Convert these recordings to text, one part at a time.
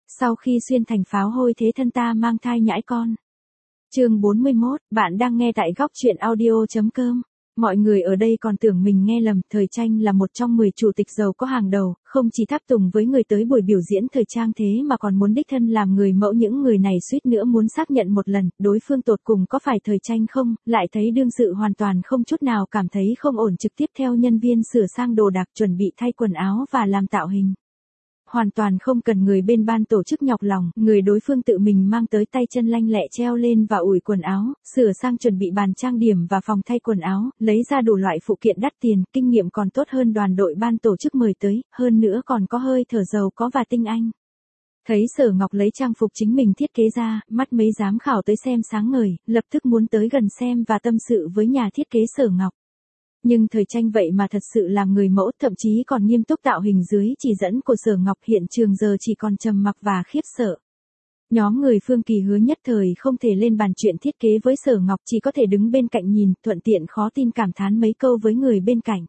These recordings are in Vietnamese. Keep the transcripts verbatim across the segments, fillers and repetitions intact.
Sau khi xuyên thành pháo hôi thế thân ta mang thai nhãi con. Chương bốn mươi mốt, bạn đang nghe tại góc truyện audio chấm com. Mọi người ở đây còn tưởng mình nghe lầm, Thời Tranh là một trong mười chủ tịch giàu có hàng đầu, không chỉ tháp tùng với người tới buổi biểu diễn thời trang thế mà còn muốn đích thân làm người mẫu. Những người này suýt nữa muốn xác nhận một lần, đối phương tột cùng có phải Thời Tranh không, lại thấy đương sự hoàn toàn không chút nào cảm thấy không ổn, trực tiếp theo nhân viên sửa sang đồ đạc, chuẩn bị thay quần áo và làm tạo hình. Hoàn toàn không cần người bên ban tổ chức nhọc lòng, người đối phương tự mình mang tới, tay chân lanh lẹ treo lên và ủi quần áo, sửa sang chuẩn bị bàn trang điểm và phòng thay quần áo, lấy ra đủ loại phụ kiện đắt tiền, kinh nghiệm còn tốt hơn đoàn đội ban tổ chức mời tới, hơn nữa còn có hơi thở giàu có và tinh anh. Thấy Sở Ngọc lấy trang phục chính mình thiết kế ra, mắt mấy giám khảo tới xem sáng ngời, lập tức muốn tới gần xem và tâm sự với nhà thiết kế Sở Ngọc. Nhưng Thời Tranh vậy mà thật sự làm người mẫu, thậm chí còn nghiêm túc tạo hình dưới chỉ dẫn của Sở Ngọc. Hiện trường giờ chỉ còn trầm mặc và khiếp sợ. Nhóm người Phương Kỳ Hứa nhất thời không thể lên bàn chuyện thiết kế với Sở Ngọc, chỉ có thể đứng bên cạnh nhìn, thuận tiện khó tin cảm thán mấy câu với người bên cạnh.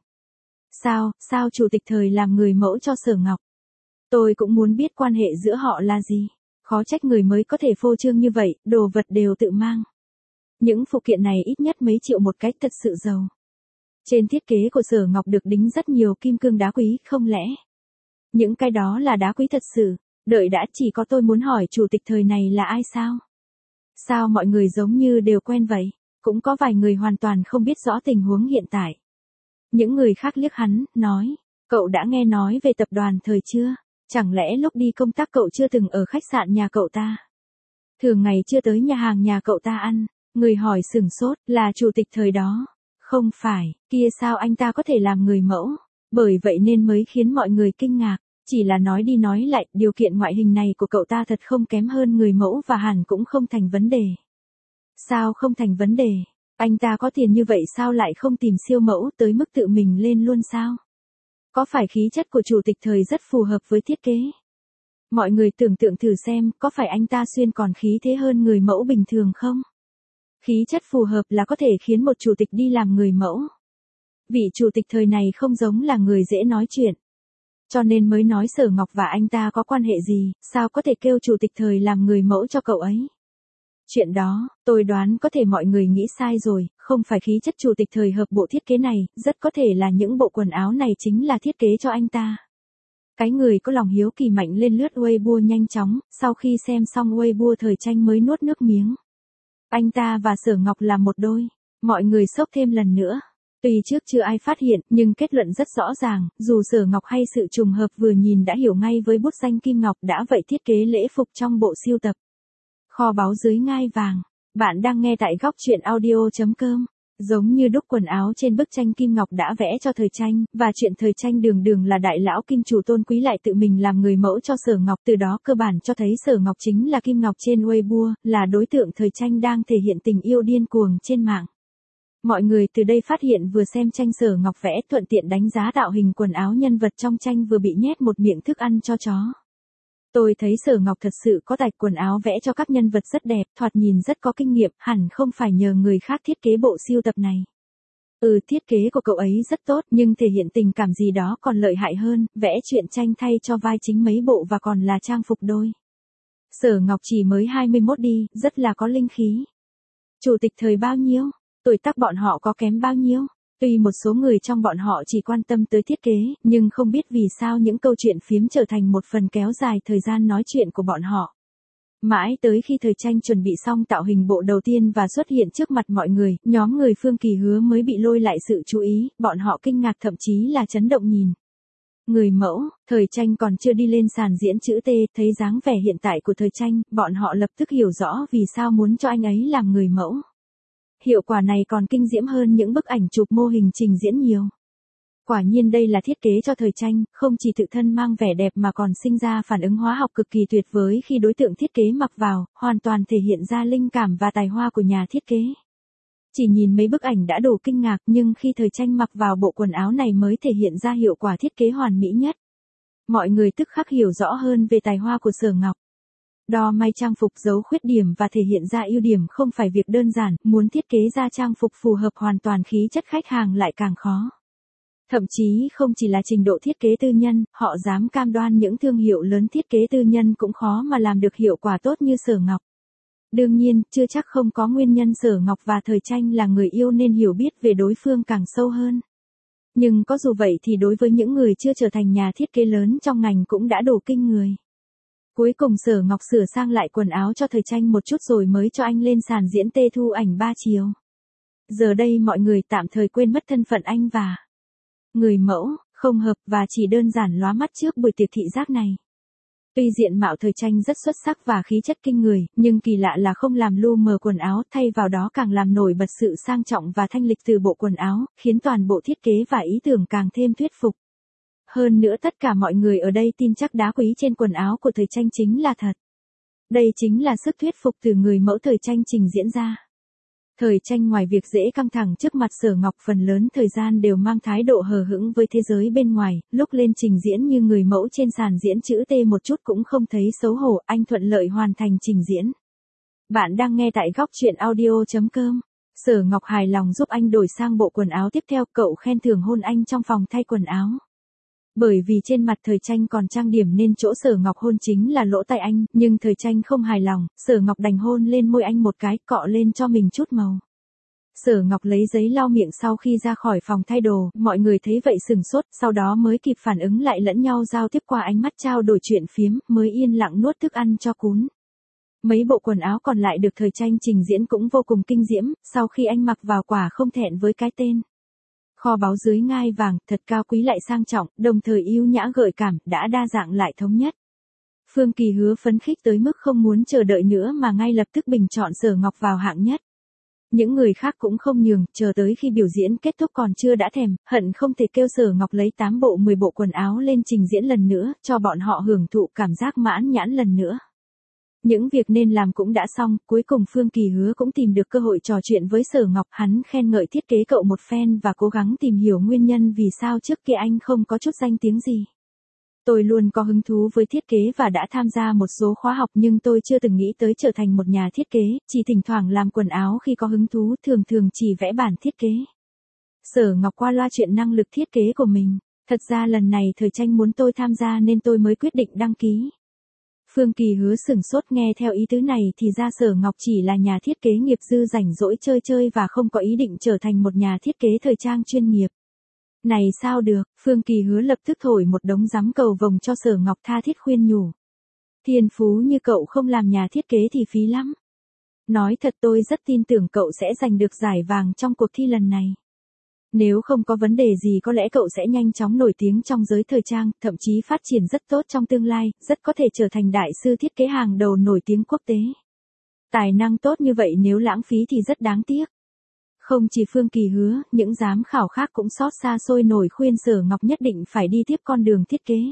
Sao, sao chủ tịch Thời làm người mẫu cho Sở Ngọc? Tôi cũng muốn biết quan hệ giữa họ là gì. Khó trách người mới có thể phô trương như vậy, đồ vật đều tự mang. Những phụ kiện này ít nhất mấy triệu một cái, thật sự giàu. Trên thiết kế của Sở Ngọc được đính rất nhiều kim cương đá quý, không lẽ những cái đó là đá quý thật sự? Đợi đã, chỉ có tôi muốn hỏi chủ tịch Thời này là ai sao? Sao mọi người giống như đều quen vậy? Cũng có vài người hoàn toàn không biết rõ tình huống hiện tại. Những người khác liếc hắn, nói, cậu đã nghe nói về tập đoàn Thời chưa? Chẳng lẽ lúc đi công tác cậu chưa từng ở khách sạn nhà cậu ta? Thường ngày chưa tới nhà hàng nhà cậu ta ăn? Người hỏi sửng sốt, là chủ tịch Thời đó. Không phải, kia sao anh ta có thể làm người mẫu? Bởi vậy nên mới khiến mọi người kinh ngạc. Chỉ là nói đi nói lại, điều kiện ngoại hình này của cậu ta thật không kém hơn người mẫu và hẳn cũng không thành vấn đề. Sao không thành vấn đề? Anh ta có tiền như vậy sao lại không tìm siêu mẫu tới mức tự mình lên luôn sao? Có phải khí chất của chủ tịch Thời rất phù hợp với thiết kế? Mọi người tưởng tượng thử xem, có phải anh ta xuyên còn khí thế hơn người mẫu bình thường không? Khí chất phù hợp là có thể khiến một chủ tịch đi làm người mẫu. Vị chủ tịch Thời này không giống là người dễ nói chuyện. Cho nên mới nói Sở Ngọc và anh ta có quan hệ gì, sao có thể kêu chủ tịch Thời làm người mẫu cho cậu ấy. Chuyện đó, tôi đoán có thể mọi người nghĩ sai rồi, không phải khí chất chủ tịch Thời hợp bộ thiết kế này, rất có thể là những bộ quần áo này chính là thiết kế cho anh ta. Cái người có lòng hiếu kỳ mạnh lên lướt Weibo nhanh chóng, sau khi xem xong Weibo Thời Tranh mới nuốt nước miếng. Anh ta và Sở Ngọc là một đôi. Mọi người sốc thêm lần nữa. Tuy trước chưa ai phát hiện, nhưng kết luận rất rõ ràng, dù Sở Ngọc hay sự trùng hợp vừa nhìn đã hiểu ngay với bút danh Kim Ngọc, đã vậy thiết kế lễ phục trong bộ sưu tập. Kho báu dưới ngai vàng. Bạn đang nghe tại góc truyện audio chấm com. Giống như đúc quần áo trên bức tranh Kim Ngọc đã vẽ cho Thời Tranh, và chuyện Thời Tranh đường đường là đại lão kim chủ tôn quý lại tự mình làm người mẫu cho Sở Ngọc, từ đó cơ bản cho thấy Sở Ngọc chính là Kim Ngọc trên Weibo, là đối tượng Thời Tranh đang thể hiện tình yêu điên cuồng trên mạng. Mọi người từ đây phát hiện vừa xem tranh Sở Ngọc vẽ, thuận tiện đánh giá tạo hình quần áo nhân vật trong tranh, vừa bị nhét một miệng thức ăn cho chó. Tôi thấy Sở Ngọc thật sự có tài, quần áo vẽ cho các nhân vật rất đẹp, thoạt nhìn rất có kinh nghiệm, hẳn không phải nhờ người khác thiết kế bộ sưu tập này. Ừ, thiết kế của cậu ấy rất tốt, nhưng thể hiện tình cảm gì đó còn lợi hại hơn, vẽ chuyện tranh thay cho vai chính mấy bộ và còn là trang phục đôi. Sở Ngọc chỉ mới hai mươi mốt đi, rất là có linh khí. Chủ tịch Thời bao nhiêu? Tuổi tác bọn họ có kém bao nhiêu? Tuy một số người trong bọn họ chỉ quan tâm tới thiết kế, nhưng không biết vì sao những câu chuyện phiếm trở thành một phần kéo dài thời gian nói chuyện của bọn họ. Mãi tới khi Thời Tranh chuẩn bị xong tạo hình bộ đầu tiên và xuất hiện trước mặt mọi người, nhóm người Phương Kỳ Hứa mới bị lôi lại sự chú ý, bọn họ kinh ngạc thậm chí là chấn động nhìn. Người mẫu, Thời Tranh còn chưa đi lên sàn diễn chữ T, thấy dáng vẻ hiện tại của Thời Tranh, bọn họ lập tức hiểu rõ vì sao muốn cho anh ấy làm người mẫu. Hiệu quả này còn kinh diễm hơn những bức ảnh chụp mô hình trình diễn nhiều. Quả nhiên đây là thiết kế cho Thời Tranh, không chỉ tự thân mang vẻ đẹp mà còn sinh ra phản ứng hóa học cực kỳ tuyệt vời khi đối tượng thiết kế mặc vào, hoàn toàn thể hiện ra linh cảm và tài hoa của nhà thiết kế. Chỉ nhìn mấy bức ảnh đã đủ kinh ngạc, nhưng khi Thời Tranh mặc vào bộ quần áo này mới thể hiện ra hiệu quả thiết kế hoàn mỹ nhất. Mọi người tức khắc hiểu rõ hơn về tài hoa của Sở Ngọc. Đo may trang phục giấu khuyết điểm và thể hiện ra ưu điểm không phải việc đơn giản, muốn thiết kế ra trang phục phù hợp hoàn toàn khí chất khách hàng lại càng khó. Thậm chí không chỉ là trình độ thiết kế tư nhân, họ dám cam đoan những thương hiệu lớn thiết kế tư nhân cũng khó mà làm được hiệu quả tốt như Sở Ngọc. Đương nhiên, chưa chắc không có nguyên nhân Sở Ngọc và Thời Tranh là người yêu nên hiểu biết về đối phương càng sâu hơn. Nhưng có dù vậy thì đối với những người chưa trở thành nhà thiết kế lớn trong ngành cũng đã đủ kinh người. Cuối cùng Sở Ngọc sửa sang lại quần áo cho Thời Tranh một chút rồi mới cho anh lên sàn diễn tê thu ảnh ba chiều. Giờ đây mọi người tạm thời quên mất thân phận anh và người mẫu, không hợp và chỉ đơn giản lóa mắt trước buổi tiệc thị giác này. Tuy diện mạo Thời Tranh rất xuất sắc và khí chất kinh người, nhưng kỳ lạ là không làm lu mờ quần áo, thay vào đó càng làm nổi bật sự sang trọng và thanh lịch từ bộ quần áo, khiến toàn bộ thiết kế và ý tưởng càng thêm thuyết phục. Hơn nữa tất cả mọi người ở đây tin chắc đá quý trên quần áo của Thời Tranh chính là thật. Đây chính là sức thuyết phục từ người mẫu Thời Tranh trình diễn ra. Thời Tranh ngoài việc dễ căng thẳng trước mặt Sở Ngọc phần lớn thời gian đều mang thái độ hờ hững với thế giới bên ngoài, lúc lên trình diễn như người mẫu trên sàn diễn chữ T một chút cũng không thấy xấu hổ, anh thuận lợi hoàn thành trình diễn. Bạn đang nghe tại góc truyện audio chấm com. Sở Ngọc hài lòng giúp anh đổi sang bộ quần áo tiếp theo, cậu khen thưởng hôn anh trong phòng thay quần áo. Bởi vì trên mặt Thời Tranh còn trang điểm nên chỗ Sở Ngọc hôn chính là lỗ tai anh, nhưng Thời Tranh không hài lòng, Sở Ngọc đành hôn lên môi anh một cái, cọ lên cho mình chút màu. Sở Ngọc lấy giấy lau miệng sau khi ra khỏi phòng thay đồ, mọi người thấy vậy sừng sốt, sau đó mới kịp phản ứng lại lẫn nhau giao tiếp qua ánh mắt trao đổi chuyện phiếm, mới yên lặng nuốt thức ăn cho cún. Mấy bộ quần áo còn lại được Thời Tranh trình diễn cũng vô cùng kinh diễm, sau khi anh mặc vào quả không thẹn với cái tên. Kho báu dưới ngai vàng, thật cao quý lại sang trọng, đồng thời yêu nhã gợi cảm, đã đa dạng lại thống nhất. Phương Kỳ Hứa phấn khích tới mức không muốn chờ đợi nữa mà ngay lập tức bình chọn Sở Ngọc vào hạng nhất. Những người khác cũng không nhường, chờ tới khi biểu diễn kết thúc còn chưa đã thèm, hận không thể kêu Sở Ngọc lấy tám bộ mười bộ quần áo lên trình diễn lần nữa, cho bọn họ hưởng thụ cảm giác mãn nhãn lần nữa. Những việc nên làm cũng đã xong, cuối cùng Phương Kỳ Hứa cũng tìm được cơ hội trò chuyện với Sở Ngọc, hắn khen ngợi thiết kế cậu một phen và cố gắng tìm hiểu nguyên nhân vì sao trước kia anh không có chút danh tiếng gì. Tôi luôn có hứng thú với thiết kế và đã tham gia một số khóa học nhưng tôi chưa từng nghĩ tới trở thành một nhà thiết kế, chỉ thỉnh thoảng làm quần áo khi có hứng thú, thường thường chỉ vẽ bản thiết kế. Sở Ngọc qua loa chuyện năng lực thiết kế của mình, thật ra lần này Thời Tranh muốn tôi tham gia nên tôi mới quyết định đăng ký. Phương Kỳ Hứa sửng sốt nghe theo ý tứ này thì ra Sở Ngọc chỉ là nhà thiết kế nghiệp dư rảnh rỗi chơi chơi và không có ý định trở thành một nhà thiết kế thời trang chuyên nghiệp. Này sao được, Phương Kỳ Hứa lập tức thổi một đống giám cầu vồng cho Sở Ngọc tha thiết khuyên nhủ. Thiên phú như cậu không làm nhà thiết kế thì phí lắm. Nói thật tôi rất tin tưởng cậu sẽ giành được giải vàng trong cuộc thi lần này. Nếu không có vấn đề gì có lẽ cậu sẽ nhanh chóng nổi tiếng trong giới thời trang, thậm chí phát triển rất tốt trong tương lai, rất có thể trở thành đại sư thiết kế hàng đầu nổi tiếng quốc tế. Tài năng tốt như vậy nếu lãng phí thì rất đáng tiếc. Không chỉ Phương Kỳ Hứa, những giám khảo khác cũng xót xa sôi nổi khuyên Sở Ngọc nhất định phải đi tiếp con đường thiết kế.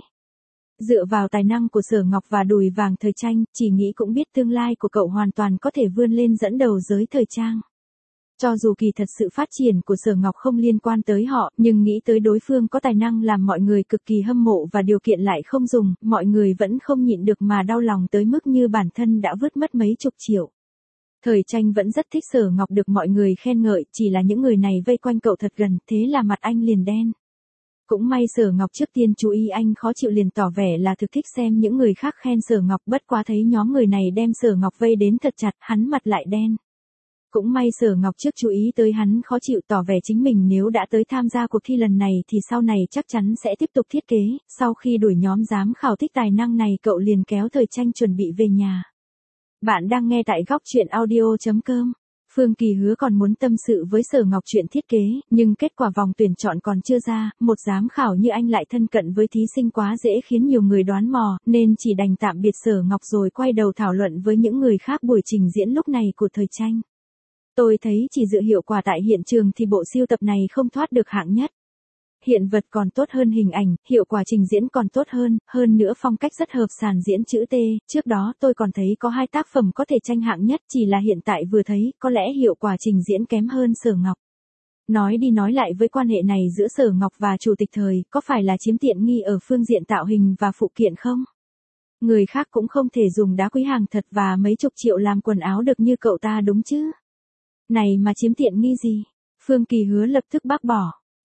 Dựa vào tài năng của Sở Ngọc và đùi vàng Thời Tranh, chỉ nghĩ cũng biết tương lai của cậu hoàn toàn có thể vươn lên dẫn đầu giới thời trang. Cho dù kỳ thật sự phát triển của Sở Ngọc không liên quan tới họ, nhưng nghĩ tới đối phương có tài năng làm mọi người cực kỳ hâm mộ và điều kiện lại không dùng, mọi người vẫn không nhịn được mà đau lòng tới mức như bản thân đã vứt mất mấy chục triệu. Thời Tranh vẫn rất thích Sở Ngọc được mọi người khen ngợi, chỉ là những người này vây quanh cậu thật gần, thế là mặt anh liền đen. Cũng may Sở Ngọc trước tiên chú ý anh khó chịu liền tỏ vẻ là thực thích xem những người khác khen Sở Ngọc, bất quá thấy nhóm người này đem Sở Ngọc vây đến thật chặt, hắn mặt lại đen. Cũng may Sở Ngọc trước chú ý tới hắn khó chịu tỏ vẻ chính mình nếu đã tới tham gia cuộc thi lần này thì sau này chắc chắn sẽ tiếp tục thiết kế, sau khi đuổi nhóm giám khảo thích tài năng này cậu liền kéo Thời Tranh chuẩn bị về nhà. Bạn đang nghe tại góc truyện audio chấm com. Phương Kỳ Hứa còn muốn tâm sự với Sở Ngọc chuyện thiết kế, nhưng kết quả vòng tuyển chọn còn chưa ra, một giám khảo như anh lại thân cận với thí sinh quá dễ khiến nhiều người đoán mò, nên chỉ đành tạm biệt Sở Ngọc rồi quay đầu thảo luận với những người khác buổi trình diễn lúc này của Thời Tranh. Tôi thấy chỉ dựa hiệu quả tại hiện trường thì bộ sưu tập này không thoát được hạng nhất. Hiện vật còn tốt hơn hình ảnh, hiệu quả trình diễn còn tốt hơn, hơn nữa phong cách rất hợp sàn diễn chữ T, trước đó tôi còn thấy có hai tác phẩm có thể tranh hạng nhất, chỉ là hiện tại vừa thấy, có lẽ hiệu quả trình diễn kém hơn Sở Ngọc. Nói đi nói lại với quan hệ này giữa Sở Ngọc và Chủ tịch Thời, có phải là chiếm tiện nghi ở phương diện tạo hình và phụ kiện không? Người khác cũng không thể dùng đá quý hàng thật và mấy chục triệu làm quần áo được như cậu ta đúng chứ? Này mà chiếm tiện nghi gì? Phương Kỳ Hứa lập tức bác bỏ.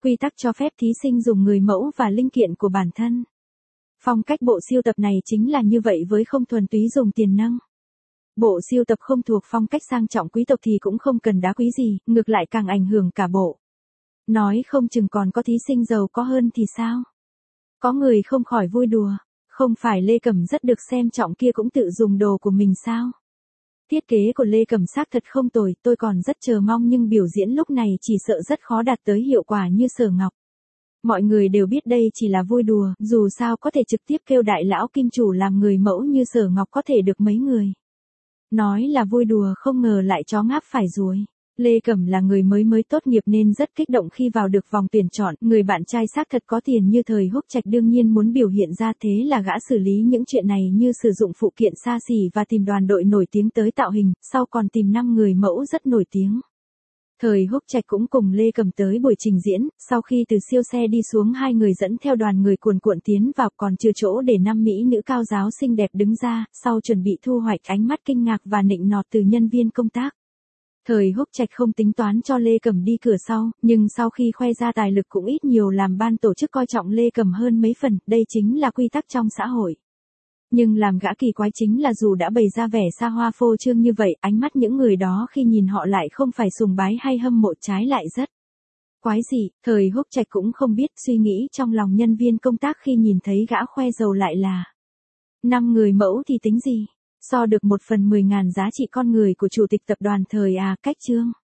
Quy tắc cho phép thí sinh dùng người mẫu và linh kiện của bản thân. Phong cách bộ sưu tập này chính là như vậy với không thuần túy dùng tiền nâng. Bộ sưu tập không thuộc phong cách sang trọng quý tộc thì cũng không cần đá quý gì, ngược lại càng ảnh hưởng cả bộ. Nói không chừng còn có thí sinh giàu có hơn thì sao? Có người không khỏi vui đùa, không phải Lê Cẩm rất được xem trọng kia cũng tự dùng đồ của mình sao? Thiết kế của Lê Cẩm xác thật không tồi, tôi còn rất chờ mong nhưng biểu diễn lúc này chỉ sợ rất khó đạt tới hiệu quả như Sở Ngọc. Mọi người đều biết đây chỉ là vui đùa, dù sao có thể trực tiếp kêu đại lão kim chủ làm người mẫu như Sở Ngọc có thể được mấy người. Nói là vui đùa không ngờ lại chó ngáp phải ruồi. Lê Cẩm là người mới mới tốt nghiệp nên rất kích động khi vào được vòng tuyển chọn, người bạn trai xác thật có tiền như Thời Húc Trạch đương nhiên muốn biểu hiện ra thế là gã xử lý những chuyện này như sử dụng phụ kiện xa xỉ và tìm đoàn đội nổi tiếng tới tạo hình, sau còn tìm năm người mẫu rất nổi tiếng. Thời Húc Trạch cũng cùng Lê Cẩm tới buổi trình diễn, sau khi từ siêu xe đi xuống hai người dẫn theo đoàn người cuồn cuộn tiến vào còn chưa chỗ để năm mỹ nữ cao giáo xinh đẹp đứng ra, sau chuẩn bị thu hoạch ánh mắt kinh ngạc và nịnh nọt từ nhân viên công tác. Thời Húc Trạch không tính toán cho Lê Cẩm đi cửa sau, nhưng sau khi khoe ra tài lực cũng ít nhiều làm ban tổ chức coi trọng Lê Cẩm hơn mấy phần, đây chính là quy tắc trong xã hội. Nhưng làm gã kỳ quái chính là dù đã bày ra vẻ xa hoa phô trương như vậy, ánh mắt những người đó khi nhìn họ lại không phải sùng bái hay hâm mộ, trái lại rất quái dị. Thời Húc Trạch cũng không biết suy nghĩ trong lòng nhân viên công tác khi nhìn thấy gã khoe giàu lại là năm người mẫu thì tính gì, so được một phần mười ngàn giá trị con người của chủ tịch tập đoàn Thời à, cách trương.